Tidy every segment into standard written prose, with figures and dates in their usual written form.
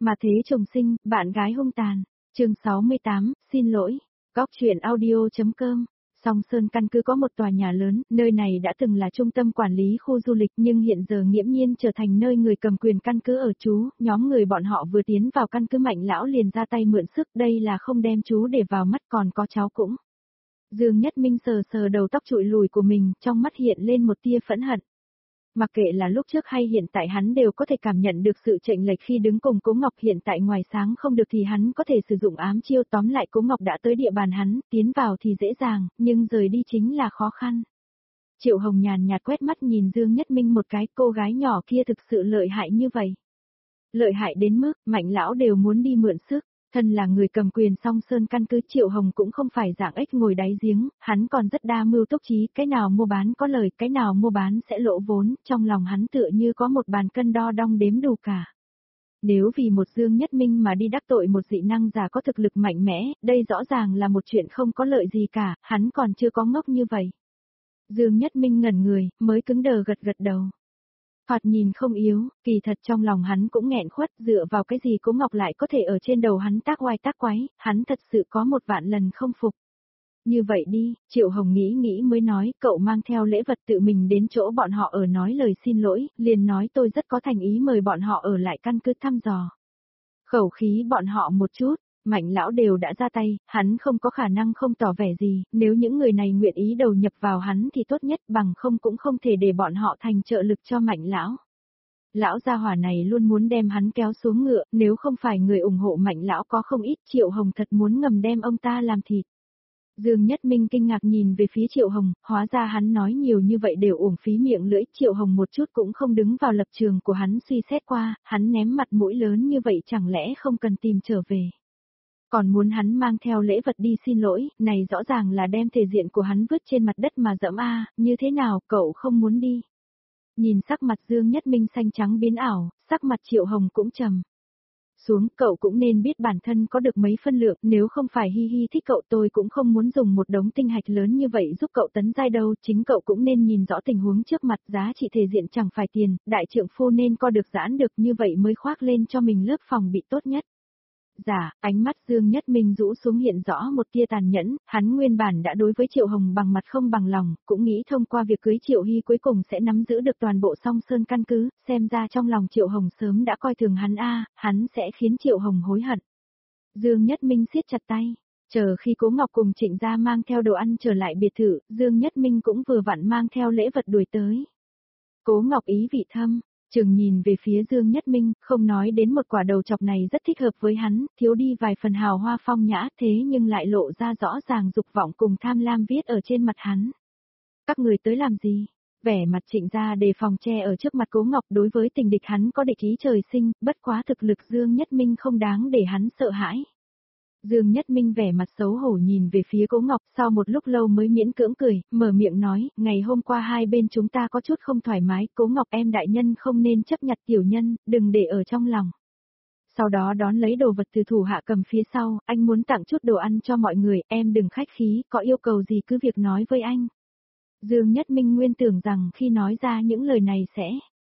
Mà thế chồng sinh, bạn gái hung tàn. Chương 68, xin lỗi. Góc truyện audio.com. Song Sơn căn cứ có một tòa nhà lớn, nơi này đã từng là trung tâm quản lý khu du lịch nhưng hiện giờ nghiễm nhiên trở thành nơi người cầm quyền căn cứ ở trú. Nhóm người bọn họ vừa tiến vào căn cứ Mạnh lão liền ra tay mượn sức, đây là không đem chú để vào mắt, còn có cháu cũng. Dương Nhất Minh sờ sờ đầu tóc trụi lùi của mình, trong mắt hiện lên một tia phẫn hận. Mặc kệ là lúc trước hay hiện tại hắn đều có thể cảm nhận được sự chệnh lệch khi đứng cùng Cố Ngọc, hiện tại ngoài sáng không được thì hắn có thể sử dụng ám chiêu, tóm lại Cố Ngọc đã tới địa bàn hắn, tiến vào thì dễ dàng, nhưng rời đi chính là khó khăn. Triệu Hồng nhàn nhạt quét mắt nhìn Dương Nhất Minh một cái, cô gái nhỏ kia thực sự lợi hại như vậy. Lợi hại đến mức, Mạnh lão đều muốn đi mượn sức. Thân là người cầm quyền Song Sơn căn cứ, Triệu Hồng cũng không phải dạng ếch ngồi đáy giếng, hắn còn rất đa mưu túc trí, cái nào mua bán có lời, cái nào mua bán sẽ lỗ vốn, trong lòng hắn tựa như có một bàn cân đo đong đếm đủ cả. Nếu vì một Dương Nhất Minh mà đi đắc tội một dị năng giả có thực lực mạnh mẽ, đây rõ ràng là một chuyện không có lợi gì cả, hắn còn chưa có ngốc như vậy. Dương Nhất Minh ngẩn người, mới cứng đờ gật gật đầu. Thoạt nhìn không yếu, kỳ thật trong lòng hắn cũng nghẹn khuất, dựa vào cái gì Cố Ngọc lại có thể ở trên đầu hắn tác oai tác quái, hắn thật sự có một vạn lần không phục. Như vậy đi, Triệu Hồng nghĩ mới nói, cậu mang theo lễ vật tự mình đến chỗ bọn họ ở nói lời xin lỗi, liền nói tôi rất có thành ý mời bọn họ ở lại căn cứ thăm dò. Khẩu khí bọn họ một chút. Mạnh lão đều đã ra tay, hắn không có khả năng không tỏ vẻ gì, nếu những người này nguyện ý đầu nhập vào hắn thì tốt nhất, bằng không cũng không thể để bọn họ thành trợ lực cho Mạnh lão. Lão gia hỏa này luôn muốn đem hắn kéo xuống ngựa, nếu không phải người ủng hộ Mạnh lão có không ít, Triệu Hồng thật muốn ngầm đem ông ta làm thịt. Dương Nhất Minh kinh ngạc nhìn về phía Triệu Hồng, hóa ra hắn nói nhiều như vậy đều uổng phí miệng lưỡi, Triệu Hồng một chút cũng không đứng vào lập trường của hắn suy xét qua, hắn ném mặt mũi lớn như vậy chẳng lẽ không cần tìm trở về. Còn muốn hắn mang theo lễ vật đi xin lỗi, này rõ ràng là đem thể diện của hắn vứt trên mặt đất mà dẫm như thế nào cậu không muốn đi. Nhìn sắc mặt Dương Nhất Minh xanh trắng biến ảo, sắc mặt Triệu Hồng cũng trầm xuống, cậu cũng nên biết bản thân có được mấy phân lượng, nếu không phải Hi Hi thích cậu tôi cũng không muốn dùng một đống tinh hạch lớn như vậy giúp cậu tấn giai đâu, chính cậu cũng nên nhìn rõ tình huống trước mặt, giá trị thể diện chẳng phải tiền, đại trượng phu nên co được giãn được, như vậy mới khoác lên cho mình lớp phòng bị tốt nhất. Dạ, ánh mắt Dương Nhất Minh rũ xuống hiện rõ một tia tàn nhẫn, hắn nguyên bản đã đối với Triệu Hồng bằng mặt không bằng lòng, cũng nghĩ thông qua việc cưới Triệu Hy cuối cùng sẽ nắm giữ được toàn bộ Song Sơn căn cứ, xem ra trong lòng Triệu Hồng sớm đã coi thường hắn hắn sẽ khiến Triệu Hồng hối hận. Dương Nhất Minh siết chặt tay, chờ khi Cố Ngọc cùng Trịnh gia mang theo đồ ăn trở lại biệt thự, Dương Nhất Minh cũng vừa vặn mang theo lễ vật đuổi tới. Cố Ngọc ý vị thâm. Trường nhìn về phía Dương Nhất Minh, không nói đến một quả đầu chọc này rất thích hợp với hắn, thiếu đi vài phần hào hoa phong nhã thế nhưng lại lộ ra rõ ràng dục vọng cùng tham lam viết ở trên mặt hắn. Các người tới làm gì? Vẻ mặt Trịnh gia đề phòng che ở trước mặt Cố Ngọc, đối với tình địch hắn có địch ý trời sinh, bất quá thực lực Dương Nhất Minh không đáng để hắn sợ hãi. Dương Nhất Minh vẻ mặt xấu hổ nhìn về phía Cố Ngọc, sau một lúc lâu mới miễn cưỡng cười, mở miệng nói, ngày hôm qua hai bên chúng ta có chút không thoải mái, Cố Ngọc em đại nhân không nên chấp nhặt tiểu nhân, đừng để ở trong lòng. Sau đó đón lấy đồ vật từ thủ hạ cầm phía sau, anh muốn tặng chút đồ ăn cho mọi người, em đừng khách khí, có yêu cầu gì cứ việc nói với anh. Dương Nhất Minh nguyên tưởng rằng khi nói ra những lời này sẽ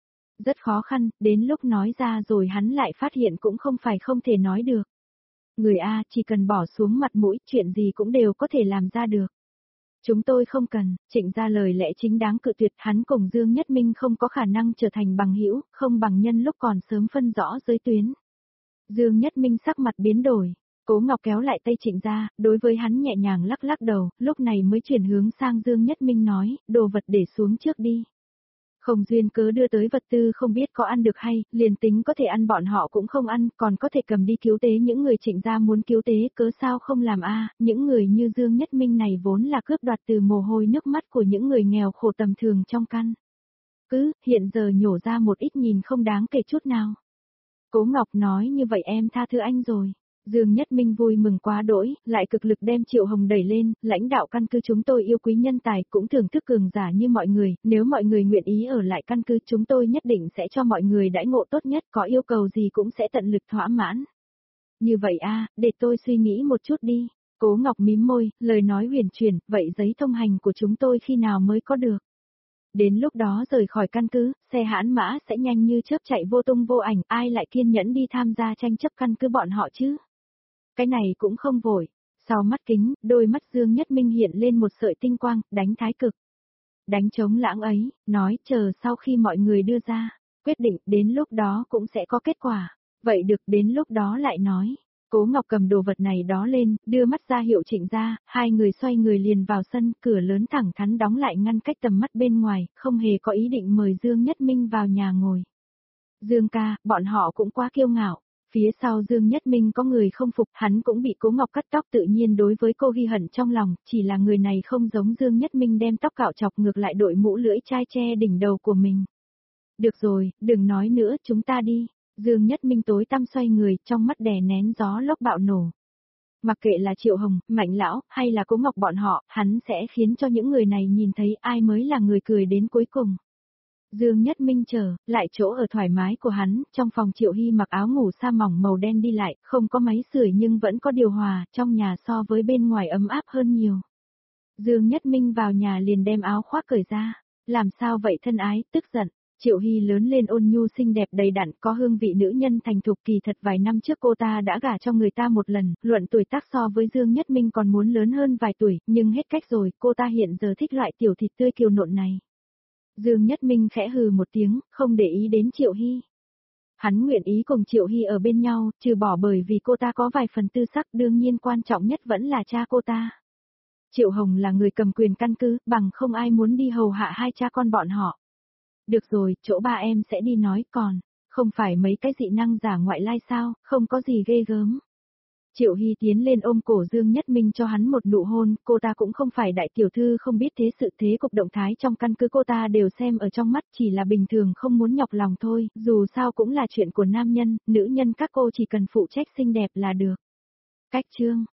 rất khó khăn, đến lúc nói ra rồi hắn lại phát hiện cũng không phải không thể nói được. Người chỉ cần bỏ xuống mặt mũi, chuyện gì cũng đều có thể làm ra được. Chúng tôi không cần, Trịnh ra lời lẽ chính đáng cự tuyệt, hắn cùng Dương Nhất Minh không có khả năng trở thành bằng hữu, không bằng nhân lúc còn sớm phân rõ giới tuyến. Dương Nhất Minh sắc mặt biến đổi, Cố Ngọc kéo lại tay Trịnh ra, đối với hắn nhẹ nhàng lắc lắc đầu, lúc này mới chuyển hướng sang Dương Nhất Minh nói, đồ vật để xuống trước đi. Không duyên cớ đưa tới vật tư không biết có ăn được hay, liền tính có thể ăn bọn họ cũng không ăn, còn có thể cầm đi cứu tế những người Trịnh gia muốn cứu tế, cớ sao không làm những người như Dương Nhất Minh này vốn là cướp đoạt từ mồ hôi nước mắt của những người nghèo khổ tầm thường trong căn. Hiện giờ nhổ ra một ít nhìn không đáng kể chút nào. Cố Ngọc nói như vậy em tha thứ anh rồi. Dương Nhất Minh vui mừng quá đỗi, lại cực lực đem Triệu Hồng đẩy lên, lãnh đạo căn cứ chúng tôi yêu quý nhân tài, cũng thưởng thức cường giả như mọi người, nếu mọi người nguyện ý ở lại căn cứ chúng tôi nhất định sẽ cho mọi người đãi ngộ tốt nhất, có yêu cầu gì cũng sẽ tận lực thỏa mãn. Như vậy để tôi suy nghĩ một chút đi. Cố Ngọc mím môi, lời nói huyền chuyển, vậy giấy thông hành của chúng tôi khi nào mới có được? Đến lúc đó rời khỏi căn cứ, xe hãn mã sẽ nhanh như chớp chạy vô tung vô ảnh, ai lại kiên nhẫn đi tham gia tranh chấp căn cứ bọn họ chứ? Cái này cũng không vội. Sau mắt kính, đôi mắt Dương Nhất Minh hiện lên một sợi tinh quang, đánh thái cực. Đánh trống lãng ấy, nói chờ sau khi mọi người đưa ra, quyết định đến lúc đó cũng sẽ có kết quả. Vậy được đến lúc đó lại nói. Cố Ngọc cầm đồ vật này đó lên, đưa mắt ra hiệu Trịnh ra, hai người xoay người liền vào sân, cửa lớn thẳng thắn đóng lại ngăn cách tầm mắt bên ngoài, không hề có ý định mời Dương Nhất Minh vào nhà ngồi. Dương ca, bọn họ cũng quá kiêu ngạo. Phía sau Dương Nhất Minh có người không phục, hắn cũng bị Cố Ngọc cắt tóc, tự nhiên đối với cô ghi hận trong lòng, chỉ là người này không giống Dương Nhất Minh đem tóc cạo chọc ngược lại đội mũ lưỡi chai che đỉnh đầu của mình. Được rồi, đừng nói nữa, chúng ta đi. Dương Nhất Minh tối tăm xoay người, trong mắt đè nén gió lốc bạo nổ. Mặc kệ là Triệu Hồng, Mạnh Lão, hay là Cố Ngọc bọn họ, hắn sẽ khiến cho những người này nhìn thấy ai mới là người cười đến cuối cùng. Dương Nhất Minh chờ, lại chỗ ở thoải mái của hắn, trong phòng Triệu Hy mặc áo ngủ sa mỏng màu đen đi lại, không có máy sưởi nhưng vẫn có điều hòa, trong nhà so với bên ngoài ấm áp hơn nhiều. Dương Nhất Minh vào nhà liền đem áo khoác cởi ra, làm sao vậy thân ái, tức giận. Triệu Hy lớn lên ôn nhu xinh đẹp đầy đặn, có hương vị nữ nhân thành thục, kỳ thật vài năm trước cô ta đã gả cho người ta một lần, luận tuổi tác so với Dương Nhất Minh còn muốn lớn hơn vài tuổi, nhưng hết cách rồi, cô ta hiện giờ thích loại tiểu thịt tươi kiều nộn này. Dương Nhất Minh khẽ hừ một tiếng, không để ý đến Triệu Hy. Hắn nguyện ý cùng Triệu Hy ở bên nhau, trừ bỏ bởi vì cô ta có vài phần tư sắc, đương nhiên quan trọng nhất vẫn là cha cô ta. Triệu Hồng là người cầm quyền căn cứ, bằng không ai muốn đi hầu hạ hai cha con bọn họ. Được rồi, chỗ ba em sẽ đi nói, còn, không phải mấy cái dị năng giả ngoại lai sao, không có gì ghê gớm. Triệu Hy tiến lên ôm cổ Dương Nhất Minh cho hắn một nụ hôn, cô ta cũng không phải đại tiểu thư không biết thế sự, thế cục động thái trong căn cứ cô ta đều xem ở trong mắt, chỉ là bình thường không muốn nhọc lòng thôi, dù sao cũng là chuyện của nam nhân, nữ nhân các cô chỉ cần phụ trách xinh đẹp là được. Cách chương